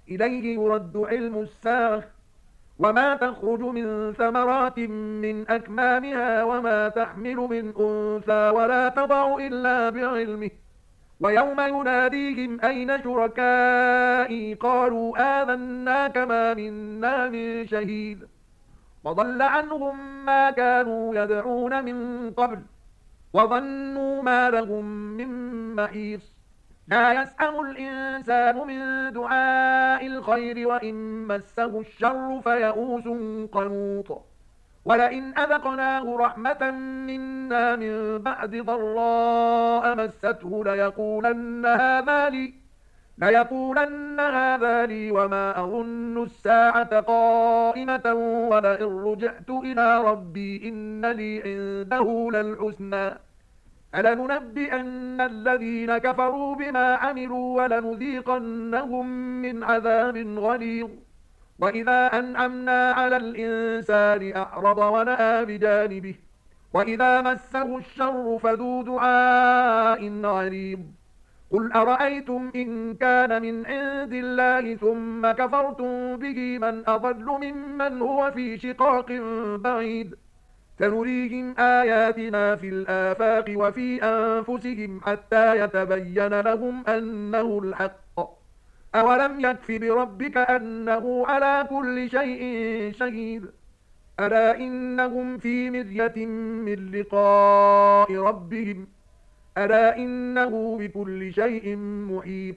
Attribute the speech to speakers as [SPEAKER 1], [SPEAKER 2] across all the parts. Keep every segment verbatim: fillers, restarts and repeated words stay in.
[SPEAKER 1] إليه يرد علم الساعة وما تخرج من ثمرات من أكمامها وما تحمل من أنثى ولا تضع إلا بعلمه ويوم يناديهم أين شركائي قالوا آذناك ما منا من شهيد وضل عنهم ما كانوا يدعون من قبل وظنوا ما لهم من محيص لا يسأم الإنسان من دعاء الخير وإن مسه الشر فيئوس قنوط ولئن أذقناه رحمة منا من بعد ضراء مسته ليقولن هذا لي ليقولن هذا لي وما أظن الساعة قائمة ولئن رجعت إلى ربي إن لي عنده للحسنى فلننبئن الذين كفروا بما عملوا ولنذيقنهم من عذاب غليظ وإذا أنعمنا على الإنسان أعرض ونأى بجانبه وإذا مسه الشر فذو دعاء عريض قل أرأيتم إن كان من عند الله ثم كفرتم به من أضل ممن هو في شقاق بعيد سنريهم آياتنا في الآفاق وفي أنفسهم حتى يتبين لهم أنه الحق أولم يكف بربك أنه على كل شيء شهيد ألا إنهم في مرية من لقاء ربهم ألا إنه بكل شيء محيط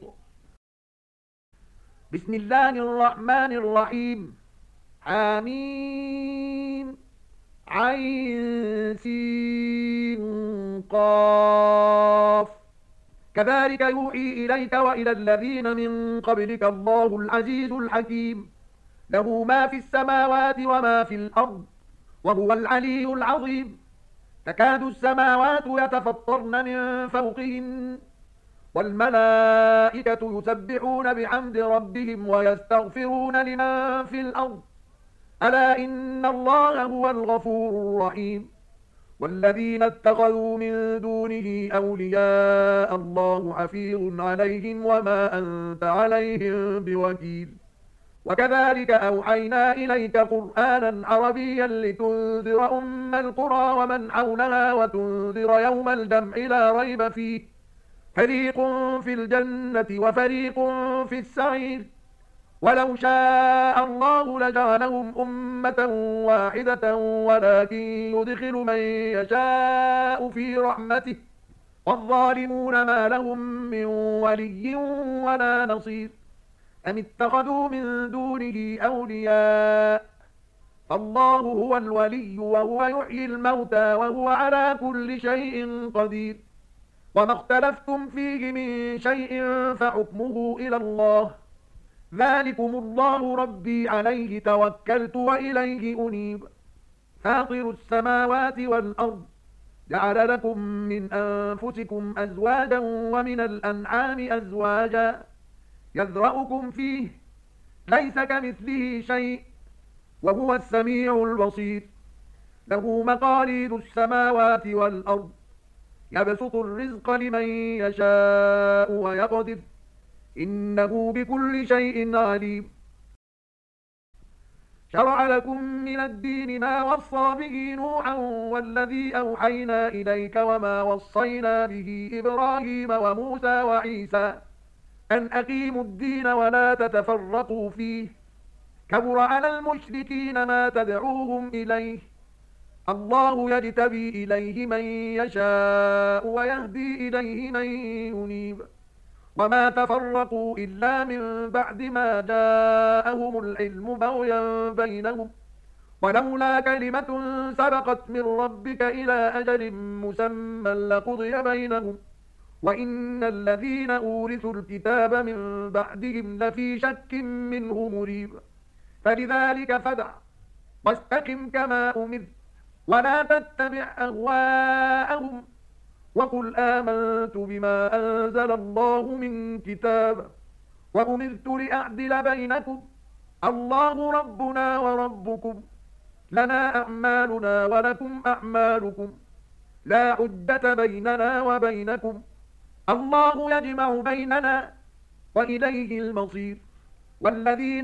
[SPEAKER 1] بسم الله الرحمن الرحيم حميم عين سين قاف كذلك يوحي إليك وإلى الذين من قبلك الله العزيز الحكيم له ما في السماوات وما في الأرض وهو العلي العظيم تكاد السماوات يتفطرن من فوقهن والملائكة يسبحون بحمد ربهم ويستغفرون لمن في الأرض ألا إن الله هو الغفور الرحيم والذين اتخذوا من دونه أولياء الله حفيظ عليهم وما أنت عليهم بوكيل وكذلك أوحينا إليك قرآنا عربيا لتنذر أم القرى ومن حولها وتنذر يوم الجمع لا ريب فيه فريق في الجنة وفريق في السعير ولو شاء الله لجعلهم أمة واحدة ولكن يدخل من يشاء في رحمته والظالمون ما لهم من ولي ولا نصير أم اتخذوا من دونه أولياء الله هو الولي وهو يحيي الموتى وهو على كل شيء قدير وما اختلفتم فيه من شيء فحكمه إلى الله ذلكم الله ربي عليه توكلت وإليه أنيب فاطر السماوات والأرض جعل لكم من أنفسكم أزواجا ومن الأنعام أزواجا يذرأكم فيه ليس كمثله شيء وهو السميع البصير له مقاليد السماوات والأرض يبسط الرزق لمن يشاء ويقدر إنه بكل شيء عليم شرع لكم من الدين ما وصى به نوحا والذي أوحينا إليك وما وصينا به إبراهيم وموسى وعيسى أن أقيموا الدين ولا تتفرقوا فيه كبر على المشركين ما تدعوهم إليه الله يجتبي إليه من يشاء ويهدي إليه من ينيب وما تفرقوا إلا من بعد ما جاءهم العلم بغيا بينهم ولولا كلمة سبقت من ربك إلى أجل مسمى لقضي بينهم وإن الذين أورثوا الكتاب من بعدهم لفي شك منه مريب فلذلك فدع واستقم كما أمرت ولا تتبع أهواءهم وقل آمنت بما أنزل الله من كتاب وأمرت لأعدل بينكم الله ربنا وربكم لنا أعمالنا ولكم أعمالكم لا حجة بيننا وبينكم الله يجمع بيننا وإليه المصير والذين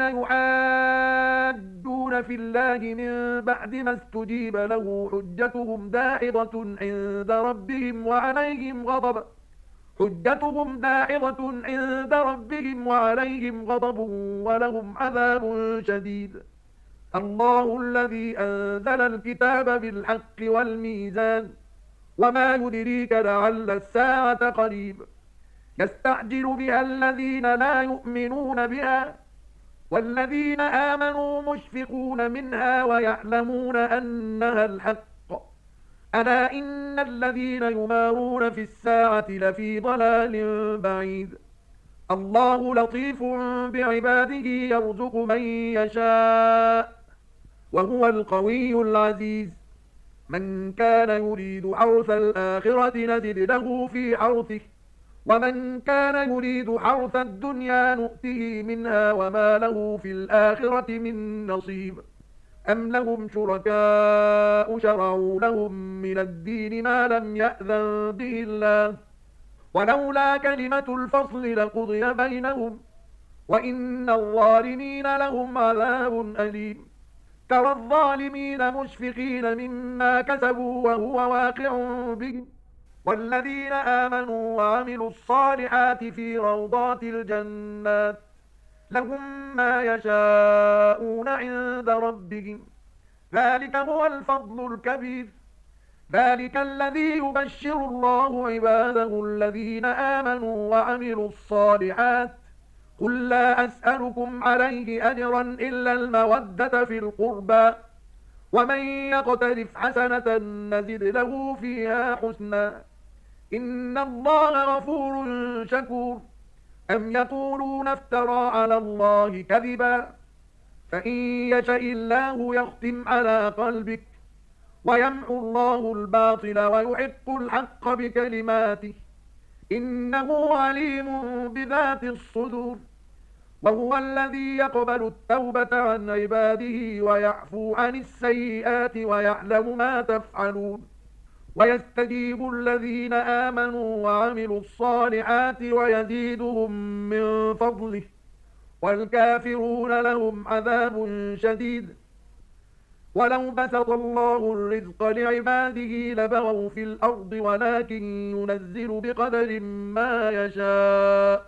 [SPEAKER 1] يحاجون في الله من بعد ما استجيب له حجتهم داحضة عند ربهم وعليهم غضب حجتهم داحضة عند ربهم وعليهم غضب ولهم عذاب شديد. الله الذي أنزل الكتاب بالحق والميزان وما يدريك لعل الساعة قريب. يستعجل بها الذين لا يؤمنون بها والذين آمنوا مشفقون منها ويعلمون أنها الحق. ألا إن الذين يمارون في الساعة لفي ضلال بعيد. الله لطيف بعباده يرزق من يشاء وهو القوي العزيز. من كان يريد حرث الآخرة نزد له في حرثه ومن كان يريد حرث الدنيا نؤته منها وما له في الآخرة من نصيب. أم لهم شركاء شرعوا لهم من الدين ما لم يأذن به الله ولولا كلمة الفصل لقضي بينهم وإن الظالمين لهم عذاب أليم. ترى الظالمين مشفقين مما كسبوا وهو واقع بهم والذين آمنوا وعملوا الصالحات في روضات الجنات لهم ما يشاءون عند ربهم ذلك هو الفضل الكبير. ذلك الذي يبشر الله عباده الذين آمنوا وعملوا الصالحات قل لا أسألكم عليه أجرا إلا المودة في القربى ومن يقترف حسنة نزد له فيها حسنا إن الله غفور شكور. أم يقولون افترى على الله كذبا فإن يشاء الله يختم على قلبك ويمحو الله الباطل ويحق الحق بكلماته إنه عليم بذات الصدور. وهو الذي يقبل التوبة عن عباده ويعفو عن السيئات ويعلم ما تفعلون. ويستجيب الذين آمنوا وعملوا الصالحات ويزيدهم من فضله والكافرون لهم عذاب شديد. ولو بسط الله الرزق لعباده لبغوا في الأرض ولكن ينزل بقدر ما يشاء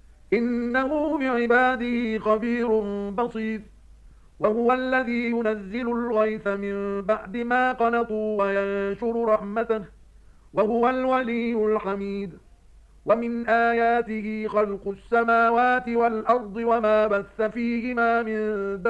[SPEAKER 1] إنه بعباده خبير بصير. وهو الذي ينزل الغيث من بعد ما قنطوا وينشر رحمته وهو الولي الحميد. ومن آياته خلق السماوات والأرض وما بث فيهما من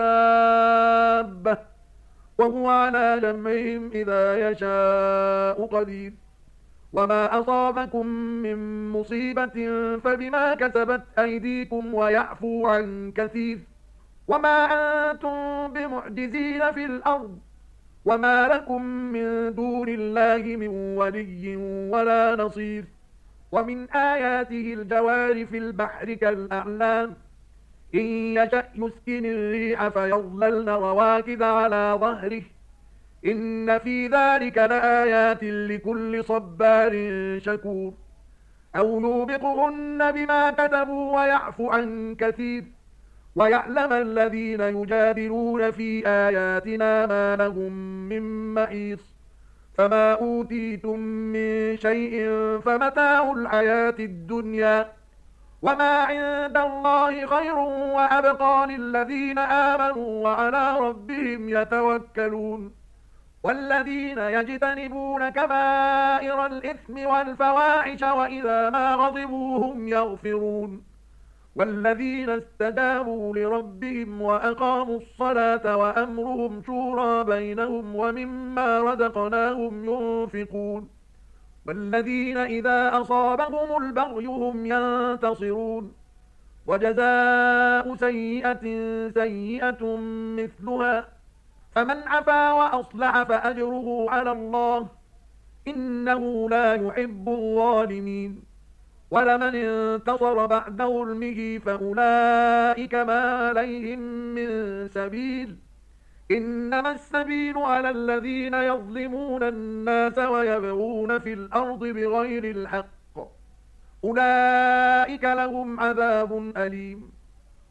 [SPEAKER 1] دابة وهو على جمعهم إذا يشاء قدير. وما أصابكم من مصيبة فبما كسبت أيديكم ويعفو عن كثير. وما أنتم بمعجزين في الأرض وما لكم من دون الله من ولي ولا نصير. ومن آياته الجوار في البحر كالأعلام إن يشأ يسكن الريح فيظللن رواكد على ظهره إن في ذلك لآيات لكل صبار شكور. أو يوبقهن بما كتبوا ويعفو عن كثير ويعلم الذين يجادلون في آياتنا ما لهم من محيص. فما أوتيتم من شيء فمتاع الحياة الدنيا وما عند الله خير وأبقى للذين آمنوا وعلى ربهم يتوكلون. والذين يجتنبون كبائر الإثم والفواحش وإذا ما غضبوا هم يغفرون. والذين استجابوا لربهم وأقاموا الصلاة وأمرهم شورى بينهم ومما رزقناهم ينفقون. والذين إذا أصابهم البغي هم ينتصرون. وجزاء سيئة سيئة مثلها فمن عفا وأصلح فأجره على الله إنه لا يحب الظالمين. ولمن انتصر بعد ظلمه فأولئك ما عليهم من سبيل إنما السبيل على الذين يظلمون الناس ويبغون في الأرض بغير الحق أولئك لهم عذاب أليم.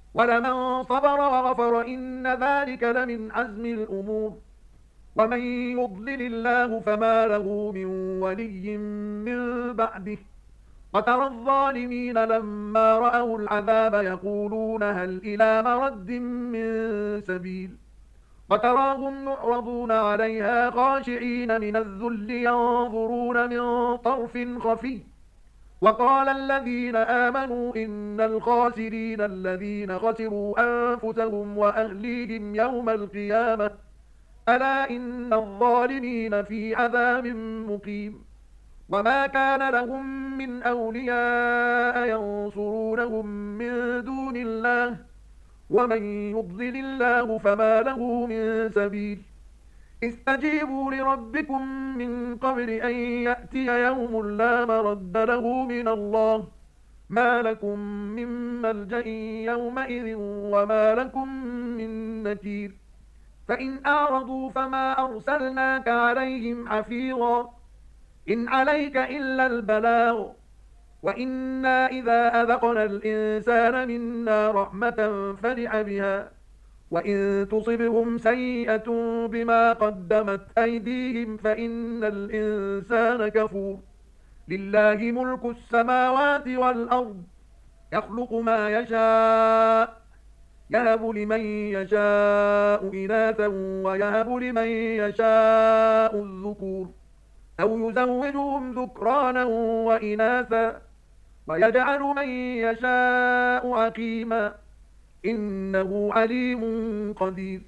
[SPEAKER 1] ولمن صبر وغفر إن ذلك لمن عزم الأمور ومن يضلل الله فما له من ولي من بعده وترى الظالمين لما رأوا العذاب يقولون هل إلى مرد من سبيل وتراهم يعرضون عليها خاشعين من الذل ينظرون من طرف خفي وقال الذين آمنوا إن الخاسرين الذين خسروا أنفسهم وأهليهم يوم القيامة ألا إن الظالمين في عذاب مقيم وما كان لهم من أولياء ينصرونهم من دون الله ومن يضلل الله فما له من سبيل استجيبوا لربكم من قبل أن يأتي يوم لا مرد له من الله ما لكم من ملجأ يومئذ وما لكم من نكير فإن أعرضوا فما أرسلناك عليهم حفيظا إن عليك إلا البلاغ وإنا إذا أذقنا الإنسان منا رحمة فرح بها وإن تصبهم سيئة بما قدمت أيديهم فإن الإنسان كفور لله ملك السماوات والأرض يخلق ما يشاء يهب لمن يشاء إناثا ويهب لمن يشاء الذكور أو يزوجهم ذكرانا وإناثا ويجعل من يشاء عقيما إنه عليم قدير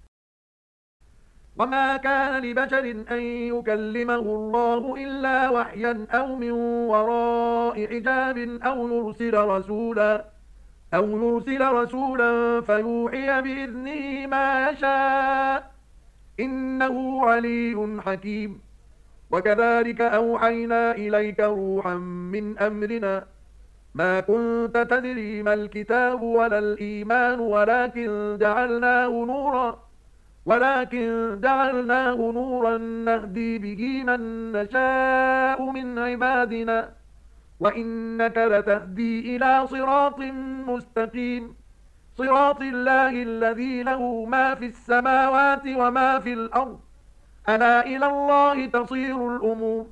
[SPEAKER 1] وما كان لبشر أن يكلمه الله إلا وحيا أو من وراء حجاب أو يرسل رسولا أو يرسل رسولا فيوحي بإذنه ما يشاء إنه علي حكيم وكذلك أوحينا إليك روحا من أمرنا ما كنت تدري ما الكتاب ولا الإيمان ولكن جعلناه نورا ولكن جعلناه نورا نهدي به من نشاء من عبادنا وإنك لتهدي إلى صراط مستقيم صراط الله الذي له ما في السماوات وما في الأرض ألا إلى الله تصير الأمور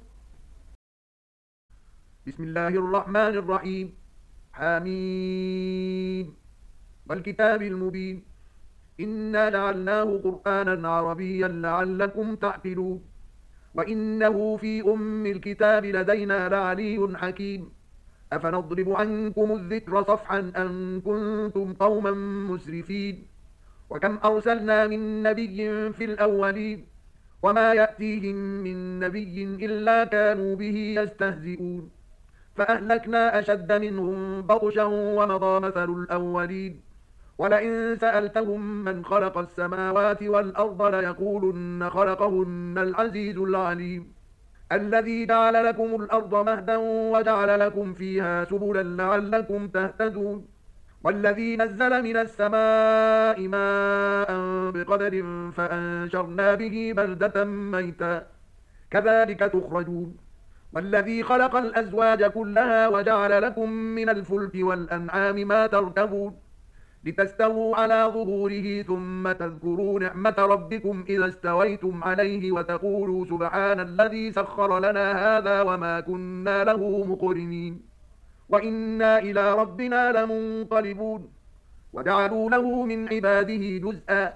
[SPEAKER 1] بسم الله الرحمن الرحيم حميم والكتاب المبين إنا جعلناه قرآنا عربيا لعلكم تعقلون وإنه في أم الكتاب لدينا لعلي حكيم أفنضرب عنكم الذكر صفحا أن كنتم قوما مسرفين وكم أرسلنا من نبي في الأولين وما يأتيهم من نبي إلا كانوا به يستهزئون فأهلكنا أشد منهم بطشا ومضى مثل الأولين ولئن سألتهم من خلق السماوات والأرض ليقولن خلقهن العزيز العليم الذي جعل لكم الأرض مهدا وجعل لكم فيها سبلا لعلكم تهتدون والذي نزل من السماء ماء بقدر فأنشرنا به بلدة ميتا كذلك تخرجون والذي خلق الأزواج كلها وجعل لكم من الفلك والأنعام ما تركبون لتستووا على ظهوره ثم تذكروا نعمة ربكم إذا استويتم عليه وتقولوا سبحان الذي سخر لنا هذا وما كنا له مقرنين وإنا إلى ربنا لمنقلبون وجعلوا له من عباده جزءا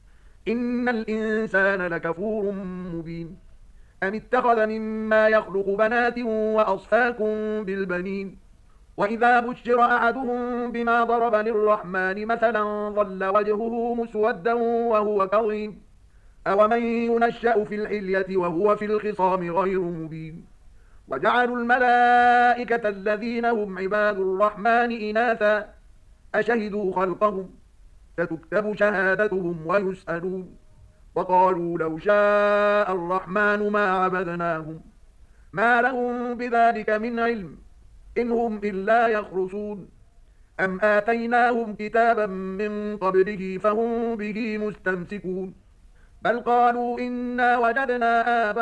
[SPEAKER 1] إن الإنسان لكفور مبين أم اتخذ مما يخلق بنات وأصفاكم بالبنين وإذا بشر أحدهم بما ضرب للرحمن مثلا ظل وجهه مسودا وهو كظيم أومن ينشأ في الحلية وهو في الخصام غير مبين وجعلوا الملائكة الذين هم عباد الرحمن إناثا أشهدوا خلقهم فتكتب شهادتهم ويسألون وقالوا لو شاء الرحمن ما عبدناهم ما لهم بذلك من علم إن هم إلا يخرصون أم آتيناهم كتابا من قبله فهم به مستمسكون بل قالوا إنا وجدنا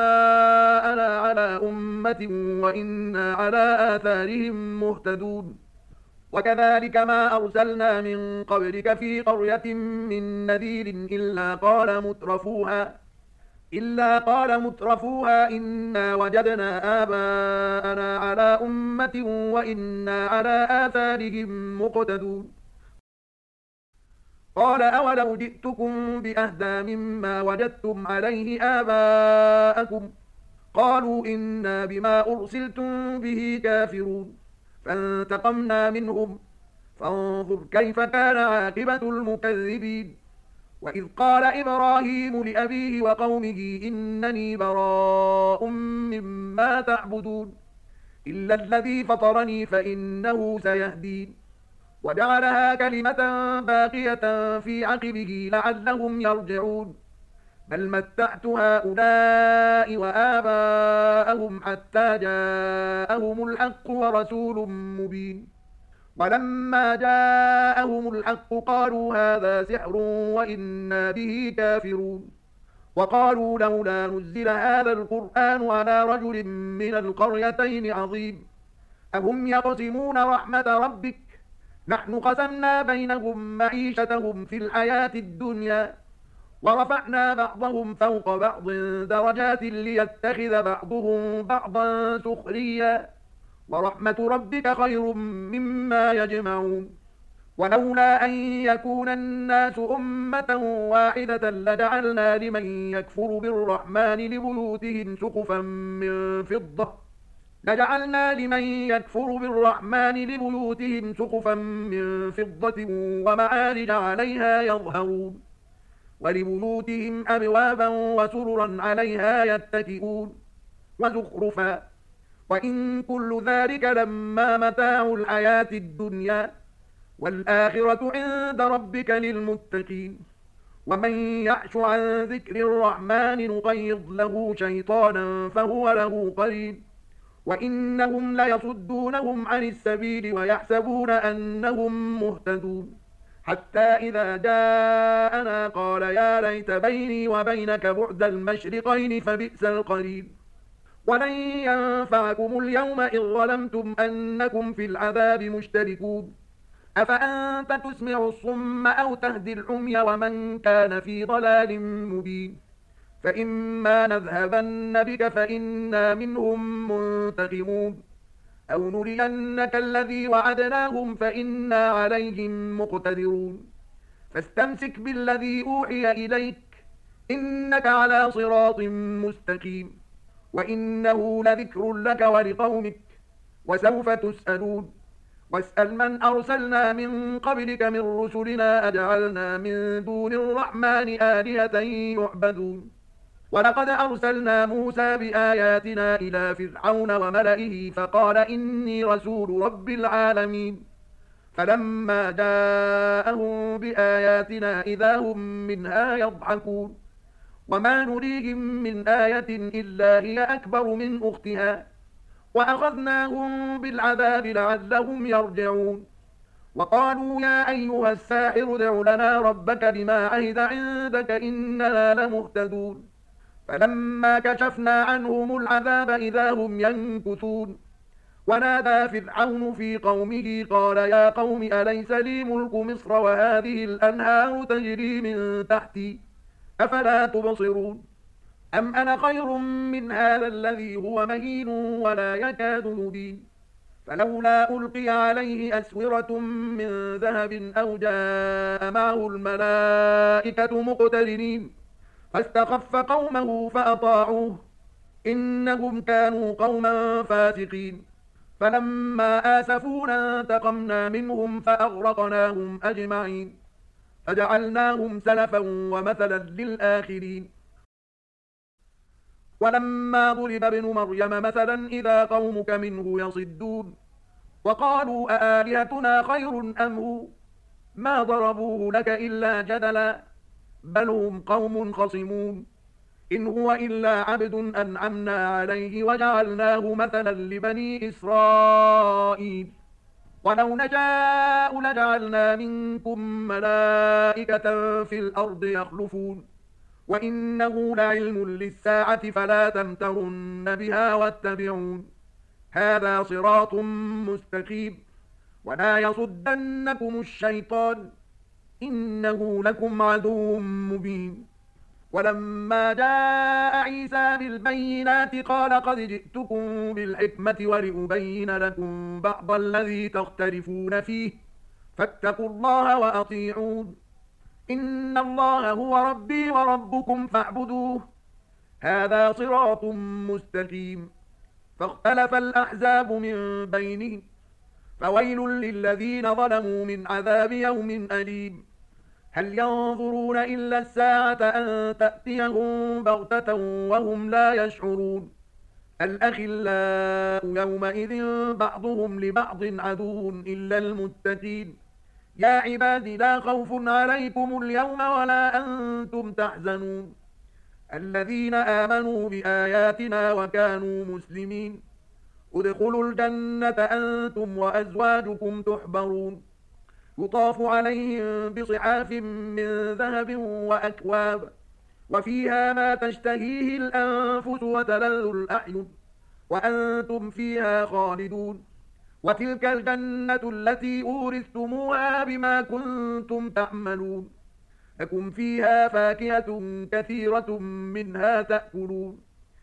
[SPEAKER 1] آباءنا على أمة وإنا على آثارهم مهتدون وكذلك ما أرسلنا من قبلك في قرية من نذير إلا قال مترفوها إلا قال مترفوها إنا وجدنا آباءنا على أمة وإنا على آثارهم مقتدون قال أولو جئتكم بأهدى مما وجدتم عليه آباءكم قالوا إنا بما أرسلتم به كافرون فانتقمنا منهم فانظر كيف كان عاقبة المكذبين وإذ قال إبراهيم لأبيه وقومه إنني براء مما تعبدون إلا الذي فطرني فإنه سيهدين وجعلها كلمة باقية في عقبه لعلهم يرجعون بل متعت هؤلاء وآباءهم حتى جاءهم الحق ورسول مبين ولما جاءهم الحق قالوا هذا سحر وإنا به كافرون وقالوا لولا نزل هذا القرآن على رجل من القريتين عظيم أهم يقسمون رحمة ربك نحن قسمنا بينهم معيشتهم في الحياة الدنيا ورفعنا بعضهم فوق بعض درجات ليتخذ بعضهم بعضا سخريا ورحمة ربك خير مما يجمعون ولولا أن يكون الناس أمة واحدة لجعلنا لمن يكفر بالرحمن لبيوتهم سقفا من فضة لجعلنا لمن يكفر بالرحمن لبيوتهم سقفا من فضة ومعارج عليها يظهرون ولبيوتهم أبوابا وسررا عليها يتكئون وزخرفا وإن كل ذلك لما متاع الحياة الدنيا والآخرة عند ربك للمتقين ومن يعش عن ذكر الرحمن نقيض له شيطانا فهو له قرين وإنهم ليصدونهم عن السبيل ويحسبون أنهم مهتدون حتى إذا جاءنا قال يا ليت بيني وبينك بعد المشرقين فبئس القرين ولن ينفعكم اليوم إذ ظلمتم أنكم في العذاب مشتركون أفأنت تسمع الصم أو تهدي العمي ومن كان في ضلال مبين فإما نذهبن بك فإنا منهم منتقمون أو نرينك الذي وعدناهم فإنا عليهم مقتدرون فاستمسك بالذي أوحي إليك إنك على صراط مستقيم وإنه لذكر لك ولقومك وسوف تسألون واسأل من أرسلنا من قبلك من رسلنا أجعلنا من دون الرحمن آلهة يعبدون ولقد أرسلنا موسى بآياتنا إلى فرعون وملئه فقال إني رسول رب العالمين فلما جاءهم بآياتنا إذا هم منها يضحكون وما نريهم من آية إلا هي أكبر من أختها وأخذناهم بالعذاب لعلهم يرجعون وقالوا يا أيها الساحر ادع لنا ربك بما عهد عندك إننا لمهتدون فلما كشفنا عنهم العذاب إذا هم ينكثون ونادى فرعون في قومه قال يا قوم أليس لي ملك مصر وهذه الأنهار تجري من تحتي أفلا تبصرون أم أنا خير من هذا الذي هو مهين ولا يكاد يبين فلولا ألقي عليه أسورة من ذهب أو جاء معه الملائكة مقترنين فاستخف قومه فأطاعوه إنهم كانوا قوما فاسقين فلما آسفونا انتقمنا منهم فأغرقناهم أجمعين فجعلناهم سلفا ومثلا للآخرين ولما ضرب ابن مريم مثلا إذا قومك منه يصدون وقالوا أآلهتنا خير أم هو ما ضربوه لك إلا جدلا بل هم قوم خصمون إن هو إلا عبد أنعمنا عليه وجعلناه مثلا لبني إسرائيل ولو نشاء لجعلنا منكم ملائكة في الأرض يخلفون وإنه لعلم للساعة فلا تمترن بها واتبعون هذا صراط مستقيم ولا يصدنكم الشيطان إنه لكم عدو مبين. ولما جاء عيسى بالبينات قال قد جئتكم بالحكمة ولأبين لكم بعض الذي تختلفون فيه فاتقوا الله وأطيعون إن الله هو ربي وربكم فاعبدوه هذا صراط مستقيم. فاختلف الأحزاب من بينهم فويل للذين ظلموا من عذاب يوم أليم. هل ينظرون إلا الساعة أن تأتيهم بغتة وهم لا يشعرون الأخلاء يومئذ بعضهم لبعض عدو إلا المتقين. يا عباد لا خوف عليكم اليوم ولا أنتم تحزنون الذين آمنوا بآياتنا وكانوا مسلمين ادخلوا الجنة أنتم وأزواجكم تحبرون يطاف عليهم بصحاف من ذهب وأكواب وفيها ما تشتهيه الأنفس وتلذ الأعين وأنتم فيها خالدون وتلك الجنة التي أورثتموها بما كنتم تعملون لكم فيها فاكهة كثيرة منها تأكلون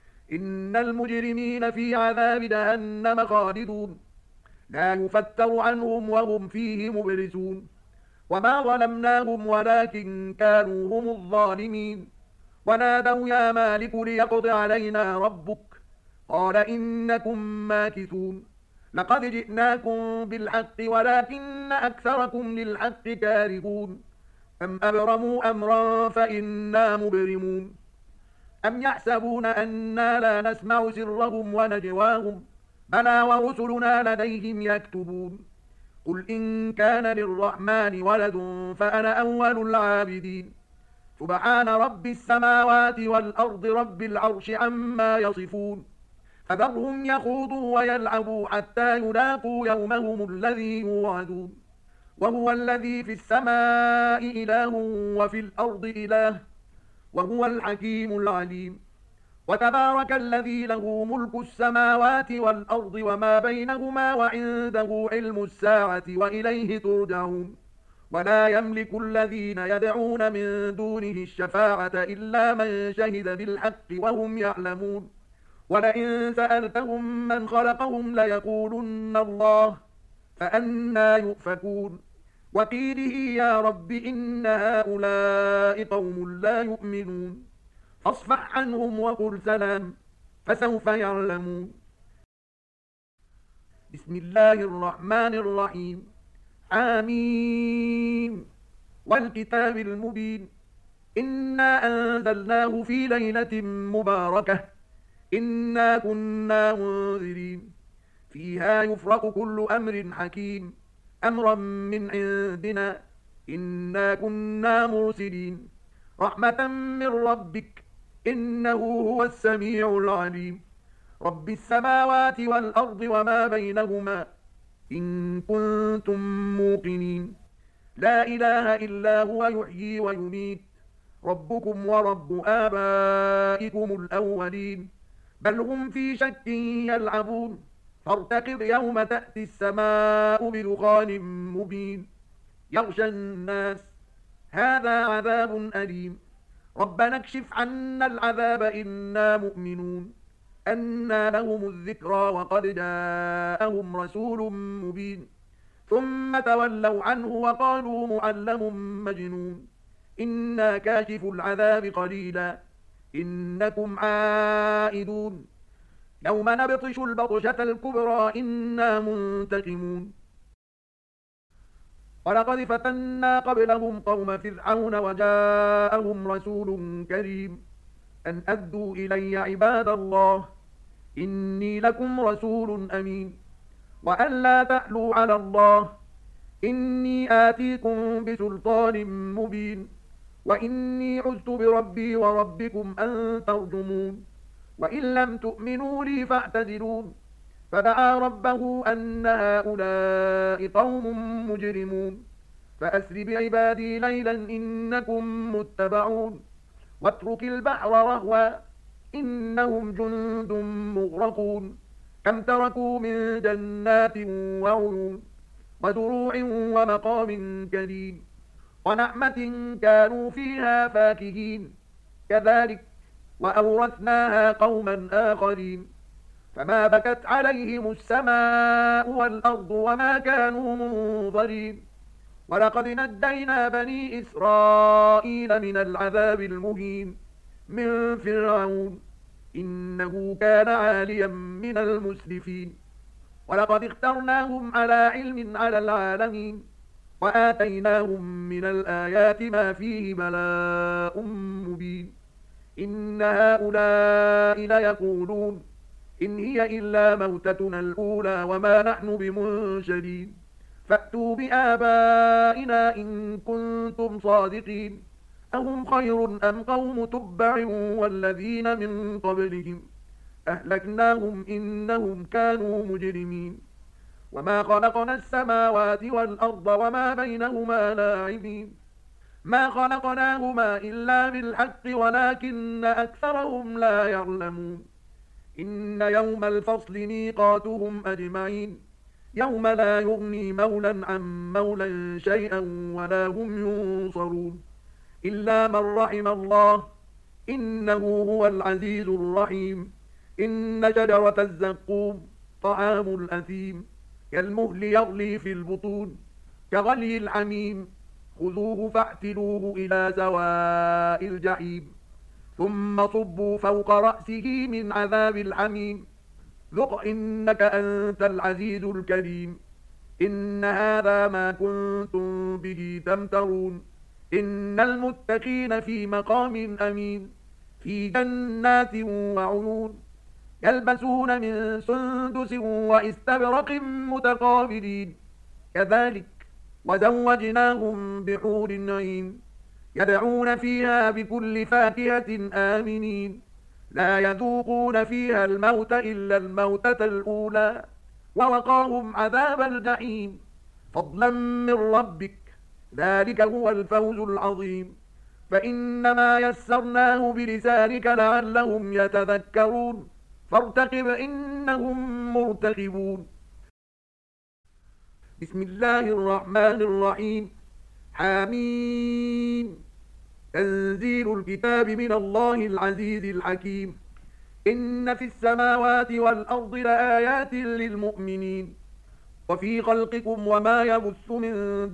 [SPEAKER 1] إن المجرمين في عذاب جهنم خالدون لا يفتر عنهم وهم فيه مبلسون وما ظلمناهم ولكن كانوا هم الظالمين ونادوا يا مالك ليقض علينا ربك قال إنكم ماكثون لقد جئناكم بالحق ولكن أكثركم للحق كارهون أم أبرموا أمرا فإنا مبرمون أم يحسبون أنا لا نسمع سرهم ونجواهم بلى ورسلنا لديهم يكتبون قل إن كان للرحمن ولد فأنا أول العابدين سبحان رب السماوات والأرض رب العرش عما يصفون فذرهم يخوضوا ويلعبوا حتى يلاقوا يومهم الذي يوعدون وهو الذي في السماء إله وفي الأرض إله وهو الحكيم العليم وتبارك الذي له ملك السماوات والأرض وما بينهما وعنده علم الساعة وإليه ترجعون ولا يملك الذين يدعون من دونه الشفاعة إلا من شهد بالحق وهم يعلمون ولئن سألتهم من خلقهم ليقولن الله فأنى يؤفكون وقيله يا رب إن هؤلاء قوم لا يؤمنون فاصفح عنهم وقل سلام فسوف يعلمون. بسم الله الرحمن الرحيم آمين والكتاب المبين إنا أنزلناه في ليلة مباركة إنا كنا منذرين فيها يفرق كل أمر حكيم أمرا من عندنا إنا كنا مرسلين رحمة من ربك إنه هو السميع العليم رب السماوات والأرض وما بينهما إن كنتم موقنين لا إله إلا هو يحيي ويميت ربكم ورب آبائكم الأولين بل هم في شك يلعبون فارتقب يوم تأتي السماء بدخان مبين يغشى الناس هذا عذاب أليم ربنا اكشف عنا العذاب إنا مؤمنون أنى لهم الذكرى وقد جاءهم رسول مبين ثم تولوا عنه وقالوا معلم مجنون إنا كاشف العذاب قليلا إنكم عائدون يوم نبطش البطشة الكبرى إنا منتقمون ولقد فتنا قبلهم قوم فرعون وجاءهم رسول كريم أن أدوا إلي عباد الله إني لكم رسول أمين وأن لا تألوا على الله إني آتيكم بسلطان مبين وإني عذت بربي وربكم أن ترجمون وإن لم تؤمنوا لي فاعتزلون فدعا ربه أن هؤلاء قوم مجرمون فأسر بعبادي ليلا إنكم متبعون واترك البحر رهوا إنهم جند مغرقون كم تركوا من جنات وعيون ودروع ومقام كريم ونعمة كانوا فيها فاكهين كذلك وأورثناها قوما آخرين فما بكت عليهم السماء والأرض وما كانوا منظرين ولقد نجينا بني إسرائيل من العذاب المهين من فرعون إنه كان عاليا من المسرفين ولقد اخترناهم على علم على العالمين وآتيناهم من الآيات ما فيه بلاء مبين إن هؤلاء ليقولون إن هي إلا موتتنا الأولى وما نحن بمنشرين فأتوا بآبائنا إن كنتم صادقين أهم خير أم قوم تبع والذين من قبلهم أهلكناهم إنهم كانوا مجرمين وما خلقنا السماوات والأرض وما بينهما لاعبين ما خلقناهما إلا بالحق ولكن أكثرهم لا يعلمون إن يوم الفصل ميقاتهم أجمعين يوم لا يغني مولا عن مولا شيئا ولا هم ينصرون إلا من رحم الله إنه هو العزيز الرحيم إن شجرة الزقوم طعام الأثيم كالمهل يغلي في البطون كغلي الحميم خذوه فاعتلوه إلى سواء الجحيم ثم صبوا فوق رأسه من عذاب الحميم ذق إنك أنت العزيز الكريم إن هذا ما كنتم به تمترون إن المتقين في مقام أمين في جنات وعيون يلبسون من سندس وإستبرق متقابلين كذلك وزوجناهم بحور عين يدعون فيها بكل فاكهة آمنين لا يذوقون فيها الموت إلا الموتة الأولى ووقاهم عذاب الجحيم فضلا من ربك ذلك هو الفوز العظيم فإنما يسرناه بلسانك لعلهم يتذكرون فارتقب إنهم مرتقبون بسم الله الرحمن الرحيم حميم تنزيل الكتاب من الله العزيز الحكيم إن في السماوات والأرض لآيات للمؤمنين وفي خلقكم وما يبث من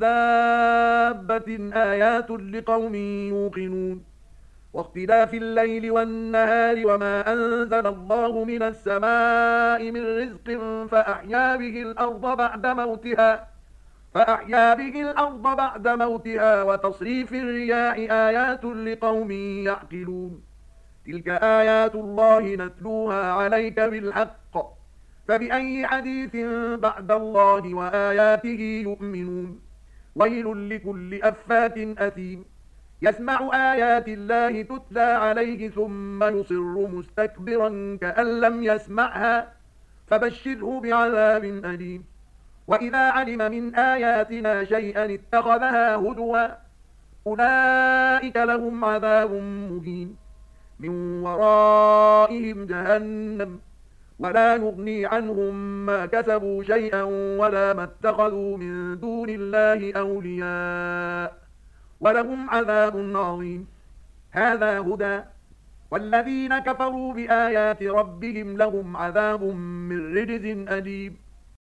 [SPEAKER 1] دابة آيات لقوم يوقنون واختلاف الليل والنهار وما أنزل الله من السماء من رزق فأحيا به الأرض بعد موتها فأحيا به الأرض بعد موتها وتصريف الرياح آيات لقوم يعقلون تلك آيات الله نتلوها عليك بالحق فبأي حديث بعد الله وآياته يؤمنون ويل لكل أفاك أثيم يسمع آيات الله تتلى عليه ثم يصر مستكبرا كأن لم يسمعها فبشره بعذاب أليم وإذا علم من آياتنا شيئا اتخذها هدوا أولئك لهم عذاب مهين من ورائهم جهنم ولا يغني عنهم ما كسبوا شيئا ولا ما اتخذوا من دون الله أولياء ولهم عذاب عظيم هذا هدى والذين كفروا بآيات ربهم لهم عذاب من رجز أليم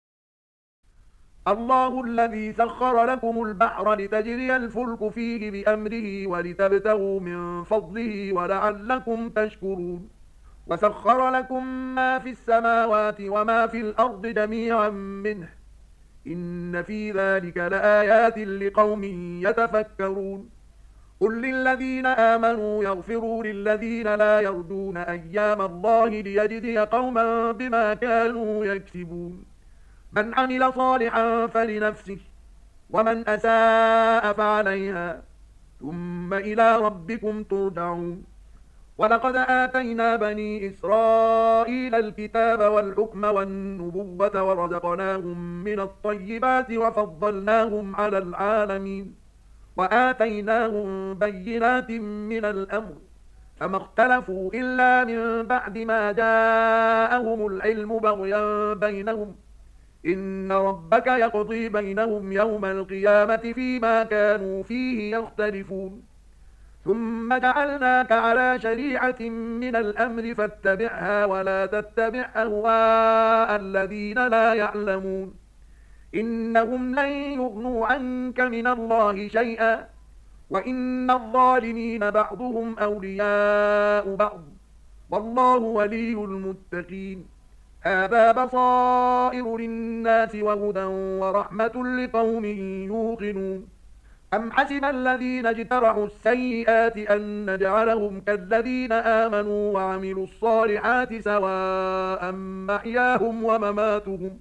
[SPEAKER 1] الله الذي سخر لكم البحر لتجري الفلك فيه بأمره ولتبتغوا من فضله ولعلكم تشكرون وسخر لكم ما في السماوات وما في الأرض جميعا منه إن في ذلك لآيات لقوم يتفكرون قل للذين آمنوا يغفروا للذين لا يرجون أيام الله ليجزي قوما بما كانوا يكسبون من عمل صالحا فلنفسه ومن أساء فعليها ثم إلى ربكم ترجعون ولقد آتينا بني إسرائيل الكتاب والحكم والنبوة ورزقناهم من الطيبات وفضلناهم على العالمين وآتيناهم بينات من الأمر فما اختلفوا إلا من بعد ما جاءهم العلم بغيا بينهم إن ربك يقضي بينهم يوم القيامة فيما كانوا فيه يختلفون ثم جعلناك على شريعة من الأمر فاتبعها ولا تتبع أهواء الذين لا يعلمون إنهم لن يغنوا عنك من الله شيئا وإن الظالمين بعضهم أولياء بعض والله ولي المتقين هذا بصائر للناس وهدى ورحمة لقوم يوقنون أم حسب الذين اجترحوا السيئات أن نجعلهم كالذين آمنوا وعملوا الصالحات سواء محياهم ومماتهم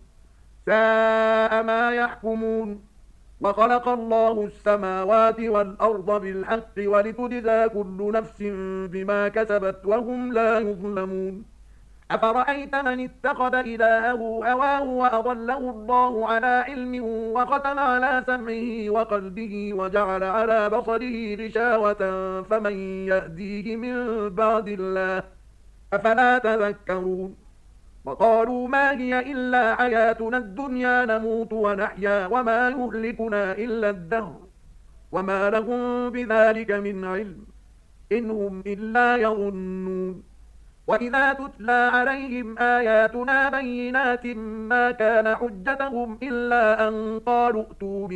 [SPEAKER 1] ساء ما يحكمون وخلق الله السماوات والأرض بالحق ولتجزى كل نفس بما كسبت وهم لا يظلمون أفرأيت من اتخذ إلهه هواه وأضله الله على علم وختم على سمعه وقلبه وجعل على بصره غشاوة فمن يهديه من بعد الله أفلا تذكرون وقالوا ما هي إلا حياتنا الدنيا نموت ونحيا وما يهلكنا إلا الدهر وما لهم بذلك من علم إن هم إلا يظنون وإذا تتلى عليهم آياتنا بينات ما كان حجتهم إلا أن قالوا ائتوا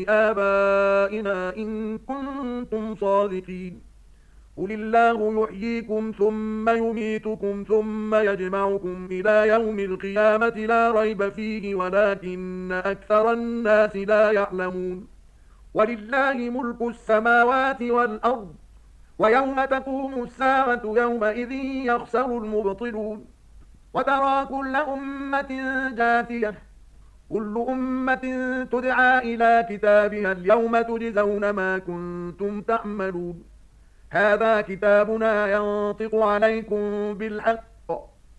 [SPEAKER 1] بآبائنا إن كنتم صادقين قل الله يحييكم ثم يميتكم ثم يجمعكم إلى يوم القيامة لا ريب فيه ولكن أكثر الناس لا يعلمون ولله ملك السماوات والأرض ويوم تقوم الساعة يومئذ يخسر المبطلون وترى كل أمة جاثية كل أمة تدعى إلى كتابها اليوم تجزون ما كنتم تعملون هذا كتابنا ينطق عليكم بالحق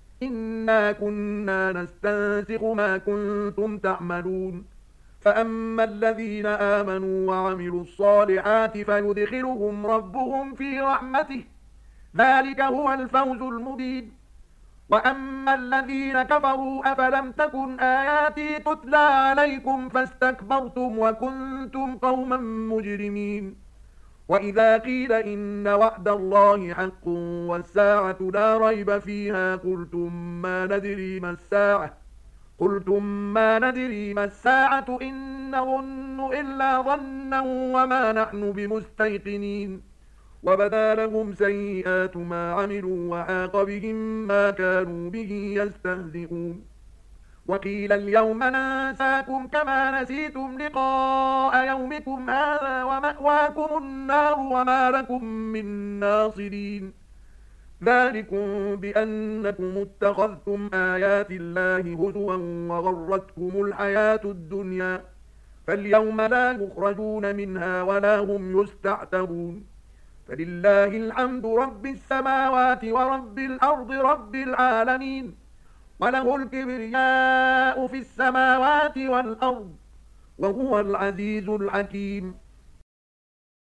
[SPEAKER 1] إنا كنا نستنسخ ما كنتم تعملون فأما الذين آمنوا وعملوا الصالحات فيدخلهم ربهم في رحمته ذلك هو الفوز المبين وأما الذين كفروا أفلم تكن آياتي تتلى عليكم فاستكبرتم وكنتم قوما مجرمين وإذا قيل إن وعد الله حق والساعة لا ريب فيها قلتم ما ندري ما الساعة قلتم ما ندري ما الساعة إن نظن إلا ظنا وما نحن بمستيقنين وبدا لهم سيئات ما عملوا وحاق بهم ما كانوا به يستهزئون وقيل اليوم ننساكم كما نسيتم لقاء يومكم هذا ومأواكم النار وما لكم من ناصرين ذلكم بأنكم اتخذتم آيات الله هزوا وغرتكم الحياة الدنيا فاليوم لا يخرجون منها ولا هم يستعتبون فلله الحمد رب السماوات ورب الأرض رب العالمين وله الكبرياء في السماوات والأرض وهو العزيز الحكيم